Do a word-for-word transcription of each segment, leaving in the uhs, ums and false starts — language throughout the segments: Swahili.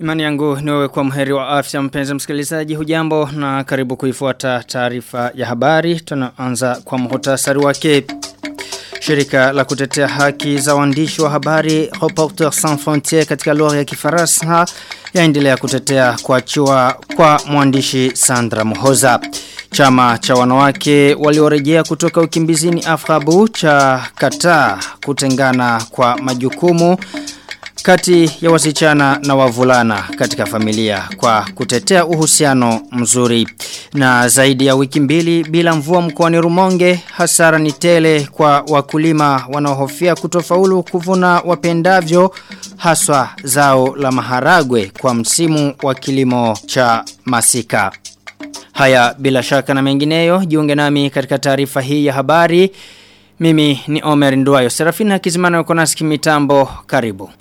Imani yangu ni wewe kwa mheri wa afya mpenzi msikilizaji, hujambo na karibu kuifuata taarifa ya habari. Tunaanza kwa muhtasari wake. Shirika la kutetea haki za waandishi wa habari Reporters Sans Frontières katika lugha ya Kifaransa yaendelea kutetea kuachiwa kwa mwandishi Sandra Muhoza. Chama cha wanawake waliorejea kutoka ukimbizini Afrabu cha kataa kutengana kwa majukumu kati ya wasichana na wavulana katika familia kwa kutetea uhusiano mzuri. Na zaidi ya wiki mbili bila mvua mkoani Rumonge, hasara ni tele kwa wakulima wanaohofia kutofaulu kuvuna wapendavyo, haswa zao la maharagwe kwa msimu wa kilimo cha masika. Haya bila shaka na mengineyo, jiunge nami katika taarifa hii ya habari. Mimi ni Omer Nduwayo. Serafina Kizimana yuko nasi kimitambo, karibu.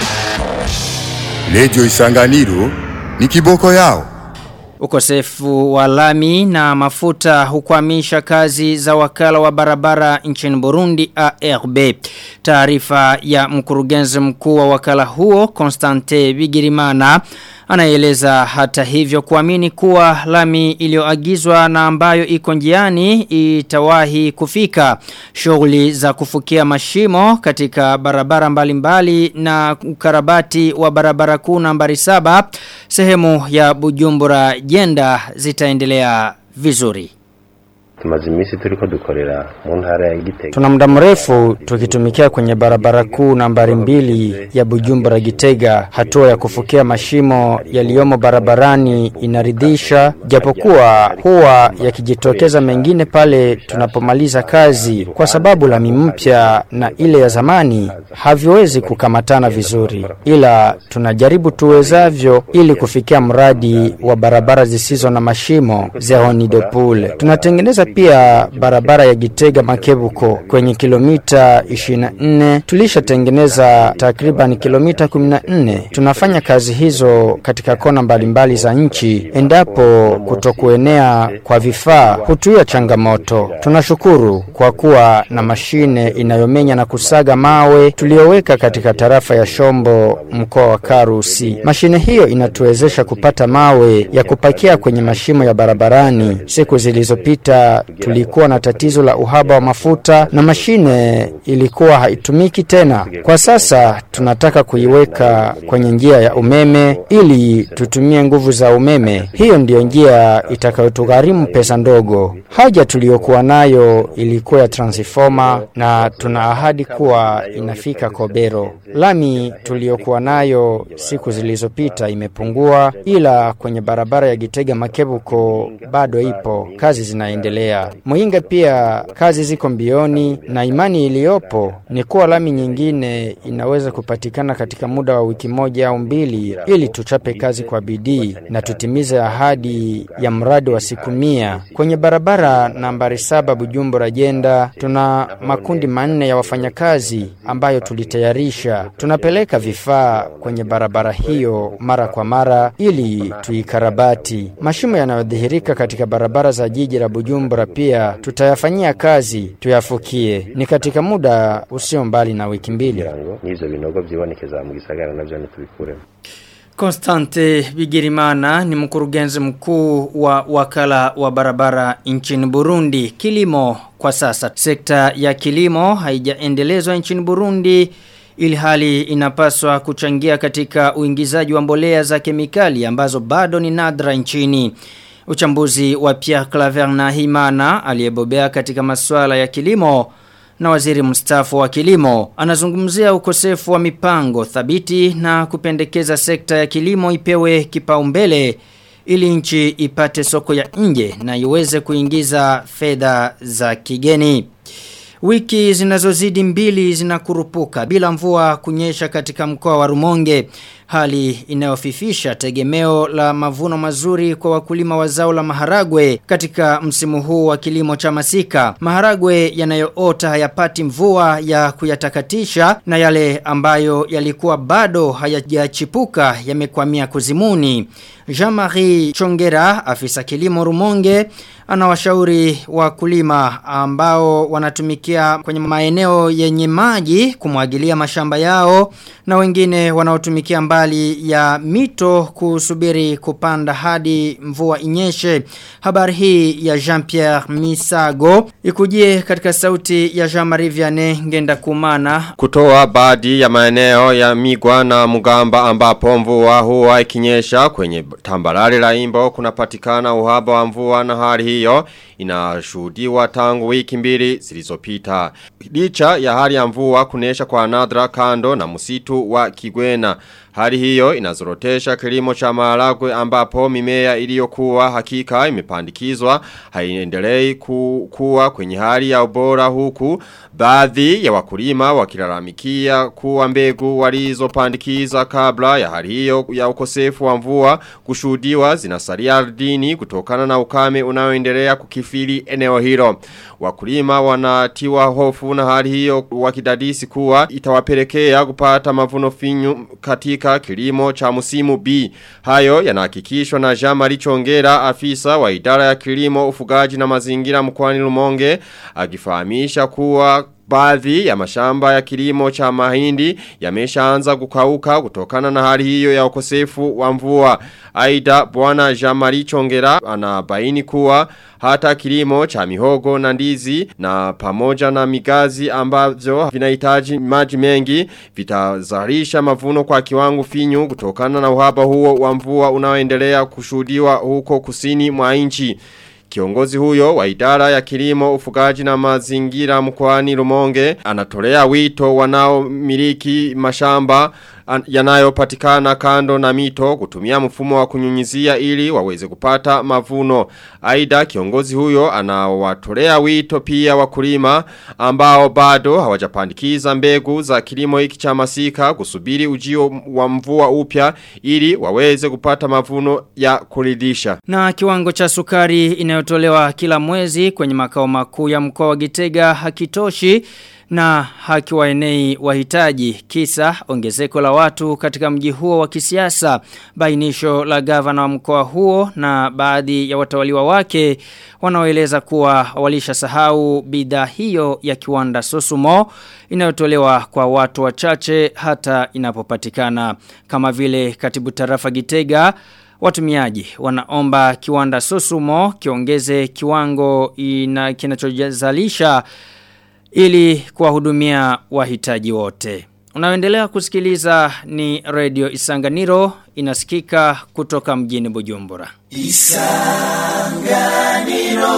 Radio Isanganiro ni kiboko yao. Ukosefu wa lami na mafuta hukwamisha kazi za wakala wa barabara nchini Burundi A R B. Taarifa ya mkurugenzi mkuu wa wakala huo Constante Bigirimana anaeleza hata hivyo kuamini kuwa lami iliyoagizwa na ambayo iko njiani itawahi kufika. Shughuli za kufukia mashimo katika barabara mbalimbali na ukarabati wa barabara kuu nambari saba sehemu ya Bujumbura Jenda zitaendelea vizuri. Tumazimisi tuliko dukorera mu ntara ya Gitega. Tuna muda mrefu tukitumikia kwenye barabara kuu nambari mbili ya Bujumbura Gitega. Hatua ya kufukia mashimo yaliyomo barabarani inaridhisha, japokuwa huwa yakijitokeza mengine pale tunapomaliza kazi, kwa sababu lami mpya na ile ya zamani haviwezi kukamatana vizuri, ila tunajaribu tuwezavyo ili kufikia mradi wa barabara zisizo na mashimo Zehoni de Poule. Tunatengeneza pia barabara ya Gitega Makebuko kwenye kilomita ishirini na nne. Tulisha tengeneza takriban kilomita kumi na nne. Tunafanya kazi hizo katika kona mbalimbali za nchi. Endapo kutokuenea kwa vifaa hutuia changamoto. Tunashukuru kwa kuwa na mashine inayomenya na kusaga mawe tuliyoweka katika tarafa ya Shombo mkoa wa Karusi. Mashine hiyo inatuwezesha kupata mawe ya kupakia kwenye mashimo ya barabarani. Siku zilizopita tulikuwa na tatizo la uhaba wa mafuta na mashine ilikuwa haitumiki tena. Kwa sasa tunataka kuiweka kwenye njia ya umeme ili tutumie nguvu za umeme. Hiyo ndiyo njia itakayotugharimu pesa ndogo. Haja tuliyokuwa nayo ilikuwa ya transformer na tuna ahadi kuwa inafika Kobero. Lami tuliyokuwa nayo siku zilizopita imepungua, ila kwenye barabara ya Gitega Makebuko bado ipo, kazi zinaendelea. Muinga pia kazi ziko mbioni na imani iliyopo ni kuwa lami nyingine inaweza kupatikana katika muda wa wiki moja au mbili ili tuchape kazi kwa bidii na tutimize ahadi ya mradi wa siku mia. Kwenye barabara nambari saba Bujumbura Jenda tuna makundi manne ya wafanyakazi ambayo tulitayarisha. Tunapeleka vifaa kwenye barabara hiyo mara kwa mara ili tuikarabati. Mashimo yanayodhihirika katika barabara za jiji la Bujumbura pia tutayafanyia kazi tuyafukie. Ni katika muda usio mbali na wiki mbili. Nizo binogo byibonekeza mu gisagara navyo nitubikure. Constante Bigirimana ni mkurugenzi mkuu wa wakala wa barabara nchini Burundi. Kilimo kwa sasa. Sekta ya kilimo haijaendelezwa nchini Burundi ili hali inapaswa kuchangia katika uingizaji wa mbolea za kemikali ambazo bado ni nadra nchini. Uchambuzi wa Pierre Claver Nahimana aliyebobea katika masuala ya kilimo na waziri mstaafu wa kilimo anazungumzia ukosefu wa mipango thabiti na kupendekeza sekta ya kilimo ipewe kipaumbele ili nchi ipate soko ya nje na iweze kuingiza fedha za kigeni. Wiki zinazozidi mbili zinakurupuka bila mvua kunyesha katika mkoa wa Rumonge, hali inayofifisha tegemeo la mavuno mazuri kwa wakulima wa zao la maharagwe katika msimu huu wa kilimo cha masika. Maharagwe yanayoota hayapati mvua ya kuyatakatisha na yale ambayo yalikuwa bado hayajachipuka yamekwamia kuzimuni. Jean-Marie Chongera, afisa kilimo Rumonge, anawashauri wakulima ambao wanatumikia kwenye maeneo yenye maji kumwagilia mashamba yao na wengine wanaotumikia mbali hali ya mito kusubiri kupanda hadi mvua inyeshe. Habari hii ya Jean-Pierre Misago ikujie katika sauti ya Jean-Marie Vianney Ngenda Kumana kutoa baadhi ya maeneo ya Migwa na Mugamba ambapo mvua huwa ikinyesha kwenye tambarare la Imbo kunapatikana uhaba wa mvua, na hali hiyo inashuhudiwa tangu wiki mbili zilizopita. Licha ya hali ya mvua kunyesha kwa nadra kando na msitu wa Kigwena, hali hiyo inazorotesha kilimo cha maharagwe ambapo mimea iliyokuwa hakika imepandikizwa haiendelei ku, kuwa kwenye hali ya ubora, huku baadhi ya wakulima wakilalamikia kuwa mbegu walizopandikiza kabla ya hali hiyo ya ukosefu wa mvua kushuhudiwa zinasalia ardhini kutokana na ukame unaoendelea kukifili eneo hilo. Wakulima wanatiwa hofu na hali hiyo wakidadisi kuwa itawapelekea kupata mavuno finyu katika kilimo cha musimu B. Hayo yanahakikishwa na Jean-Marie Chongera, afisa wa idara ya kilimo, ufugaji na mazingira mkoani Rumonge, akifahamisha kuwa baadhi ya mashamba ya kilimo cha mahindi yameshaanza kukauka kutokana na hali hiyo ya ukosefu wa mvua. Aidha, bwana Jean-Marie Chongera anabaini kuwa hata kilimo cha mihogo na ndizi na pamoja na migazi ambavyo vinahitaji maji mengi vitazalisha mavuno kwa kiwango finyu kutokana na uhaba huo wa mvua unaoendelea kushuhudiwa huko kusini mwa nchi. Kiongozi huyo wa idara ya kilimo, ufugaji na mazingira mkoani Rumonge anatolea wito wanao miliki mashamba yanayopatikana kando na mito kutumia mfumo wa kunyunyizia ili waweze kupata mavuno. Aidha, kiongozi huyo anawatolea wito pia wakulima ambao bado hawajapandikiza mbegu za kilimo hiki cha masika kusubiri ujio wa mvua upya ili waweze kupata mavuno ya kuridhisha. Na kiwango cha sukari inayotolewa kila mwezi kwenye makao makuu ya mkoa wa Gitega hakitoshi na hakiwaenei wahitaji, kisa ongezeko la watu katika mji huo wa kisiasa. Bainisho la gavana wa mkoa huo na baadhi ya watawaliwa wake wanaoeleza kuwa walishasahau bidhaa hiyo ya kiwanda Sosumo inayotolewa kwa watu wachache hata inapopatikana. Kama vile katibu tarafa Gitega, watumiaji wanaomba kiwanda Sosumo kiongeze kiwango ina kinachojazalisha ili kuwahudumia wahitaji wote. Unaendelea kusikiliza ni Radio Isanganiro, inasikika kutoka mjini Bujumbura. Isanganiro.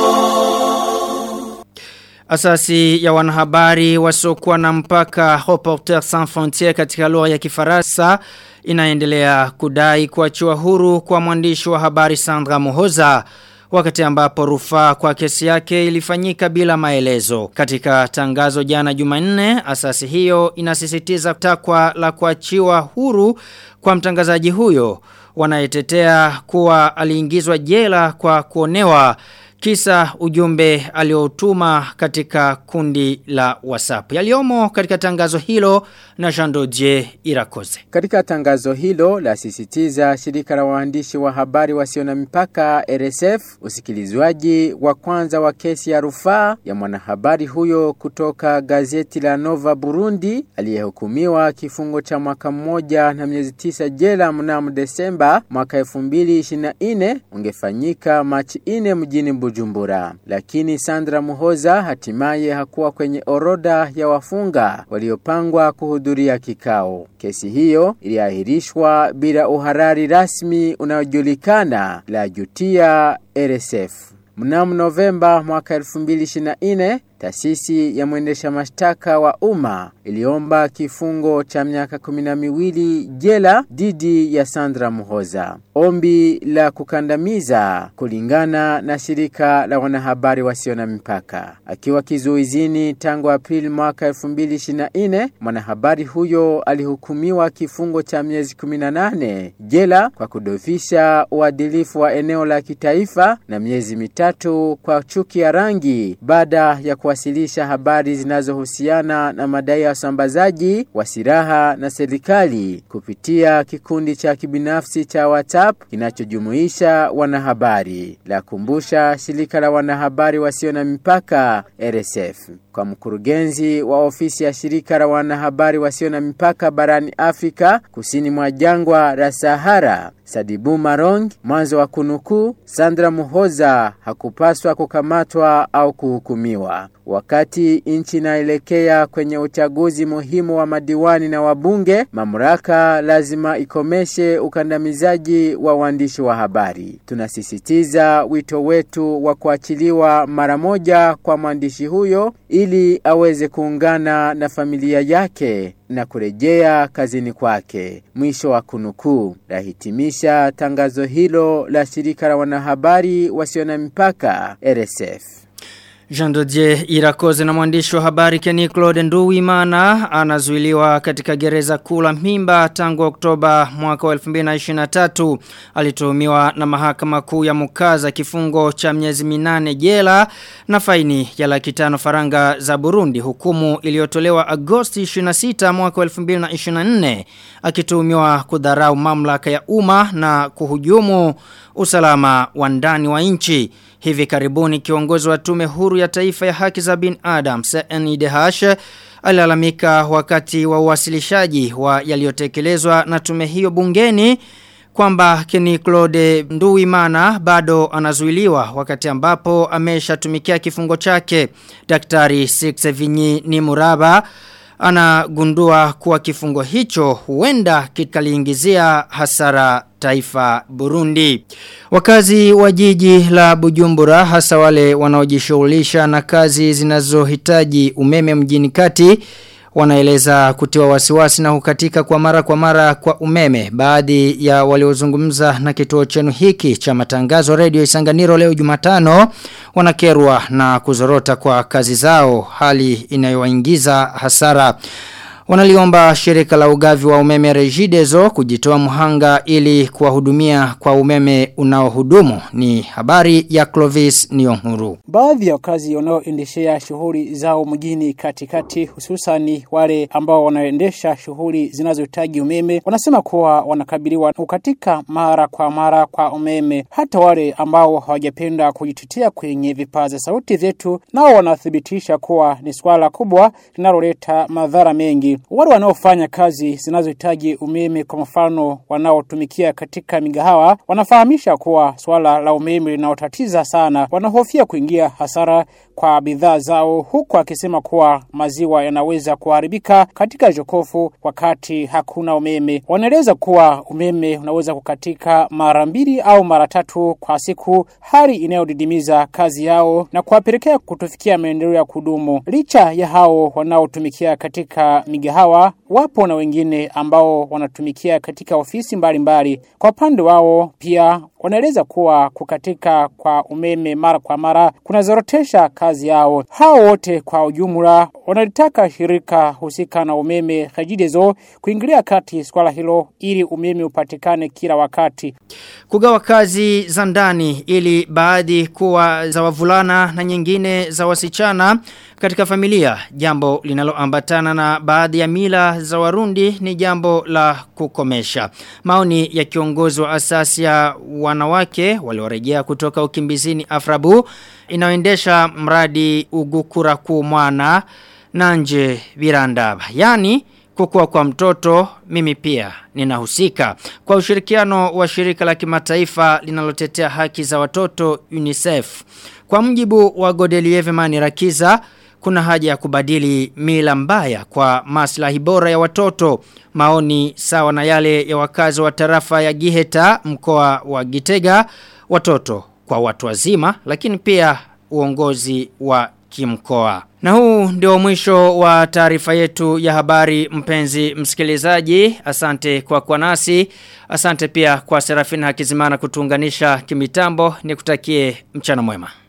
Asasi ya wanahabari wasiokuwa na mpaka Reporters Sans Frontières katika lugha ya Kifaransa inaendelea kudai kuachiwa huru kwa mwandishi wa habari Sandra Muhoza, wakati ambapo rufaa kwa kesi yake ilifanyika bila maelezo. Katika tangazo jana Jumanne, asasi hiyo inasisitiza takwa la kuachiwa huru kwa mtangazaji huyo, wanayetetea kuwa aliingizwa jela kwa kuonewa kisa ujumbe aliotuma katika kundi la WhatsApp. Yaliomo katika tangazo hilo na Jean Dodier Irakoze. Katika tangazo hilo la sisitiza shirika la waandishi wa habari wasio na mipaka R S F usikilizwaji wa kwanza wa kesi ya rufaa ya mwanahabari huyo kutoka gazeti la Nova Burundi aliyehukumiwa kifungo cha mwaka mmoja na miezi tisa jela mnamo Desemba mwaka elfu mbili ishirini na nne ungefanyika Machi nne mjini Bujumbura. Lakini Sandra Muhoza hatimaye hakuwa kwenye orodha ya wafunga waliopangwa kuhudhuria kikao. Kesi hiyo iliahirishwa bila uharari rasmi unaojulikana, la jutia R S F. Mnamo Novemba mwaka elfu mbili ishirini na nne, taasisi ya mwendesha mashtaka wa umma iliomba kifungo cha miaka kumi na miwili jela dhidi ya Sandra Muhoza. Ombi la kukandamiza kulingana na shirika la wanahabari wasio na mipaka. Akiwa kizuizini tangu Aprili mwaka elfu mbili ishirini na nne, mwanahabari huyo alihukumiwa kifungo cha miezi kumi na nane jela kwa kudofisha uadilifu wa eneo la kitaifa na miezi mitatu kwa chuki ya rangi baada ya kwa kuwasilisha habari zinazohusiana na madai ya usambazaji wa silaha na serikali kupitia kikundi cha kibinafsi cha WhatsApp kinachojumuisha wanahabari. La kumbusha shirika la wanahabari wasio na mipaka R S F. Kwa mkurugenzi wa ofisi ya shirika la wanahabari wasio na mipaka barani Afrika kusini mwa jangwa la Sahara, Sadibu Marong, mwanzo wa kunukuu, Sandra Muhoza hakupaswa kukamatwa au kuhukumiwa. Wakati nchi inaelekea kwenye uchaguzi muhimu wa madiwani na wabunge, mamlaka lazima ikomeshe ukandamizaji wa waandishi wa habari. Tunasisitiza wito wetu wa kuachiliwa mara moja kwa mwandishi huyo ili aweze kuungana na familia yake na kurejea kazini kwake. Mwisho wa kunukuu. Lahitimisha tangazo hilo la shirika la wanahabari wasio na mipaka R S F. Jean Dodier Irakoze na mwandishi wa habari Kenny Claude Nduwimana anazuiliwa katika gereza kuu la Mpimba tangu Oktoba mwaka wa elfu mbili na ishirini na tatu. Alituhumiwa na mahakama kuu ya Mukaza kifungo cha miezi minane jela na faini ya laki tano faranga za Burundi, hukumu iliyotolewa Agosti ishirini na sita mwaka wa elfu mbili na ishirini na nne, akituhumiwa kudharau mamlaka ya umma na kuhujumu usalama wa ndani wa nchi. Hivi karibuni kiongozi wa tume huru ya taifa ya haki za binadamu C N I D H alilalamika wakati wa uwasilishaji wa yaliyotekelezwa na tume hiyo bungeni kwamba Kenny Claude Nduwimana bado anazuiliwa wakati ambapo ameshatumikia kifungo chake. Daktari Sixevinyi Nimuraba anagundua kuwa kifungo hicho huenda kikaliingizia hasara taifa Burundi. Wakazi wa jiji la Bujumbura, hasa wale wanaojishughulisha na kazi zinazohitaji umeme mjini kati, wanaeleza kutiwa wasiwasi na hukatika kwa mara kwa mara kwa umeme. Baadhi ya waliozungumza na kituo chenu hiki cha matangazo Radio Isanganiro leo Jumatano wanakerwa na kuzorota kwa kazi zao, hali inayowaingiza hasara. Wanaliomba shirika la ugavi wa umeme Regideso kujitoa muhanga ili kuwahudumia kwa umeme unaohudumu. Ni habari ya Clovis Nyonguru. Baadhi ya wakazi wanaoendeshea shughuli zao mjini katikati, hususani wale ambao wanaendesha shughuli zinazohitaji umeme, wanasema kuwa wanakabiliwa ukatika mara kwa mara kwa umeme. Hata wale ambao hawajapenda kujitetea kwenye vipaza sauti vyetu nao wanathibitisha kuwa ni swala kubwa linaloleta madhara mengi. Wale wanaofanya kazi zinazohitaji umeme, kwa mfano wanaotumikia katika migahawa, wanafahamisha kuwa swala la umeme linaotatiza sana. Wanahofia kuingia hasara kwa bidhaa zao, huku akisema kuwa maziwa yanaweza kuharibika katika jokofu wakati hakuna umeme. Wanaeleza kuwa umeme unaweza kukatika mara mbili au mara tatu kwa siku, hali inayodidimiza kazi yao na kuwapelekea kutofikia maendeleo ya kudumu. Licha ya hao wanaotumikia katika migahawa, wapo na wengine ambao wanatumikia katika ofisi mbalimbali. Kwa upande wao pia wanaeleza kuwa kukatika kwa umeme mara kwa mara kunazorotesha kazi yao. Hao wote kwa ujumla wanalitaka shirika husika na umeme Regideso kuingilia kati swala hilo ili umeme upatikane kila wakati. Kugawa kazi za ndani ili baadhi kuwa za wavulana na nyingine za wasichana katika familia, jambo linaloambatana na baadhi ya mila za Warundi, ni jambo la kukomesha. Maoni ya kiongozi wa asasi ya wanawake waliorejea kutoka ukimbizini Afrabu inaoendesha mradi Ugukura ku mwana nanje birandaba, yani kukua kwa mtoto mimi pia ninahusika, kwa ushirikiano wa shirika la kimataifa linalotetea haki za watoto UNICEF. Kwa mjibu wa Godelieve Manirakiza, kuna haja ya kubadili mila mbaya kwa maslahi bora ya watoto. Maoni sawa na yale ya wakazi wa tarafa ya Giheta, mkoa wa Gitega, watoto kwa watu wazima, lakini pia uongozi wa kimkoa. Na huu ndio mwisho wa taarifa yetu ya habari, mpenzi msikilizaji. Asante kwa kwa nasi. Asante pia kwa Serafina Hakizimana kutuunganisha kimitambo. Nikutakie mchana mwema.